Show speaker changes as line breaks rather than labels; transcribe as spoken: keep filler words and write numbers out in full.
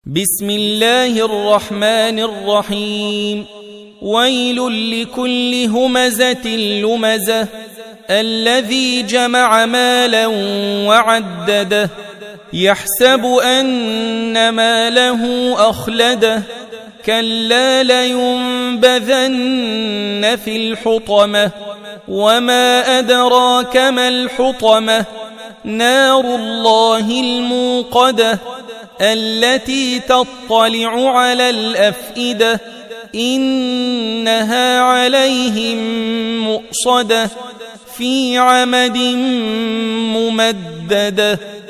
بسم الله الرحمن الرحيم. ويل لكل همزة لمزة الذي جمع مالا وعدده يحسب أن ماله أخلده كلا لينبذن في الحطمة وما أدراك ما الحطمة نار الله الموقدة التي تطلع على الأفئدة إنها عليهم مؤصدة في عمد ممددة.